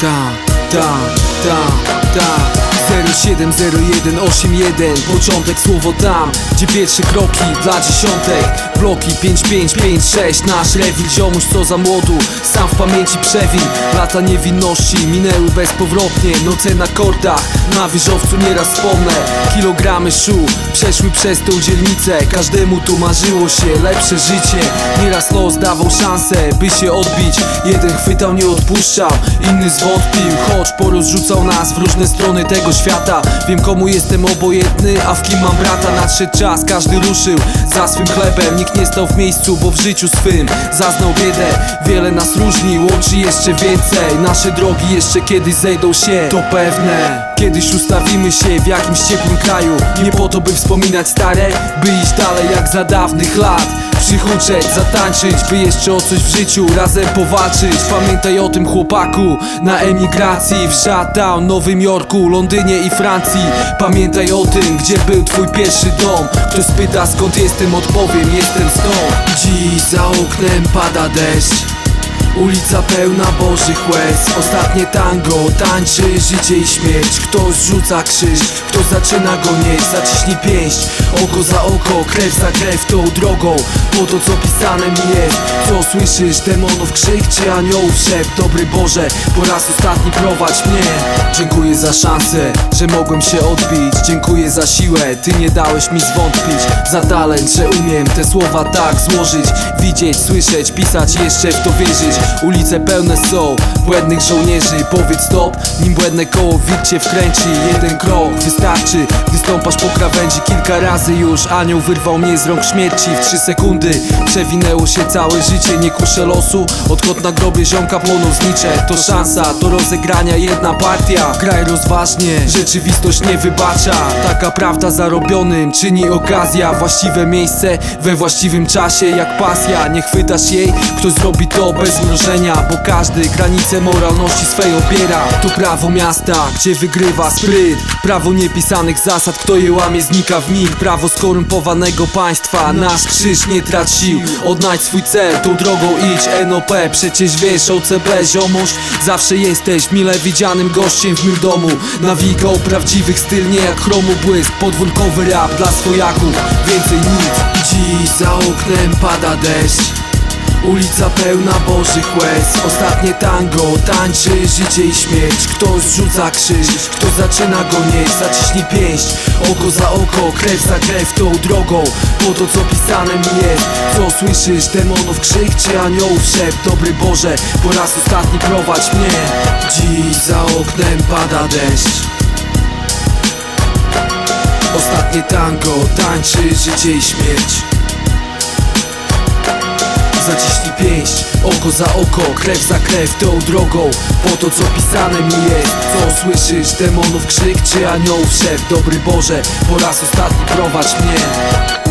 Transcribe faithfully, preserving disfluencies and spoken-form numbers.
Ta, ta, ta, ta zero siedem zero jeden osiem jeden. Początek słowo tam, gdzie pierwsze kroki dla dziesiątek. Bloki pięć pięć pięć sześć. Nasz rewil, ziomuś co za młodu, sam w pamięci przewin. Lata niewinności minęły bezpowrotnie. Noce na kordach, na wieżowcu nieraz wspomnę. Kilogramy szu przeszły przez tą dzielnicę. Każdemu tu marzyło się lepsze życie. Nieraz los dawał szansę, by się odbić. Jeden chwytał, nie odpuszczał, inny zwątpił. Choć porozrzucał nas w różne strony tego świata. Wiem komu jestem obojętny, a w kim mam brata. Nadszedł czas, każdy ruszył za swym chlebem. Nikt nie stał w miejscu, bo w życiu swym zaznał biedę. Wiele nas różni, łączy jeszcze więcej. Nasze drogi jeszcze kiedyś zejdą się, to pewne. Kiedyś ustawimy się w jakimś ciepłym kraju. Nie po to by wspominać stare, by iść dalej jak za dawnych lat. Przychuczeć, zatańczyć, by jeszcze o coś w życiu razem powalczyć. Pamiętaj o tym chłopaku na emigracji w Shutdown, Nowym Jorku, Londynie i Francji. Pamiętaj o tym, gdzie był twój pierwszy dom. Ktoś spyta skąd jestem, odpowiem, jestem stąd. Dziś za oknem pada deszcz, ulica pełna bożych łez. Ostatnie tango, tańczy życie i śmierć. Ktoś rzuca krzyż, ktoś zaczyna go nieść. Zaciśnij pięść, oko za oko, krew za krew tą drogą. Po to co pisane mi jest. Co słyszysz, demonów krzyk czy aniołów szept? Dobry Boże, po raz ostatni prowadź mnie. Dziękuję za szansę, że mogłem się odbić. Dziękuję za siłę, ty nie dałeś mi zwątpić. Za talent, że umiem te słowa tak złożyć. Widzieć, słyszeć, pisać, jeszcze w to wierzyć. Ulice pełne są błędnych żołnierzy. Powiedz stop, nim błędne koło wir cię wkręci. Jeden krok wystarczy, gdy stąpasz po krawędzi. Kilka razy już anioł wyrwał mnie z rąk śmierci. W trzy sekundy przewinęło się całe życie. Nie kuszę losu, odkąd na grobie ziomka płoną znicze. To szansa do rozegrania, jedna partia. Graj rozważnie, rzeczywistość nie wybacza. Taka prawda zarobionym czyni okazja. Właściwe miejsce we właściwym czasie jak pasja. Nie chwytasz jej, ktoś zrobi to bez mrożenia, bo każdy granice moralności swej opiera. To prawo miasta, gdzie wygrywa spryt. Prawo niepisanych zasad, kto je łamie znika w mig. Prawo skorumpowanego państwa, nasz krzyż nie trać sił. Odnajdź swój cel, tą drogą idź. N O P, przecież wiesz, O C B, ziomuś. Zawsze jesteś mile widzianym gościem w mym domu. Nawigo prawdziwych styl, nie jak chromu błysk. Podwórkowy rap dla swojaków, więcej nic. Dziś za oknem pada deszcz, ulica pełna bożych łez. Ostatnie tango, tańczy życie i śmierć. Ktoś rzuca krzyż, ktoś zaczyna go nieść. Zaciśnij pięść, oko za oko, krew za krew tą drogą. Po to co pisane mi jest. Co słyszysz, demonów krzyk czy aniołów szept? Dobry Boże, po raz ostatni prowadź mnie. Dziś za oknem pada deszcz, ostatnie tango, tańczy życie i śmierć. Zaciśnij pięść, oko za oko, krew za krew tą drogą. Po to co pisane mi jest. Co słyszysz, demonów krzyk czy aniołów szept? Dobry Boże, po raz ostatni prowadź mnie.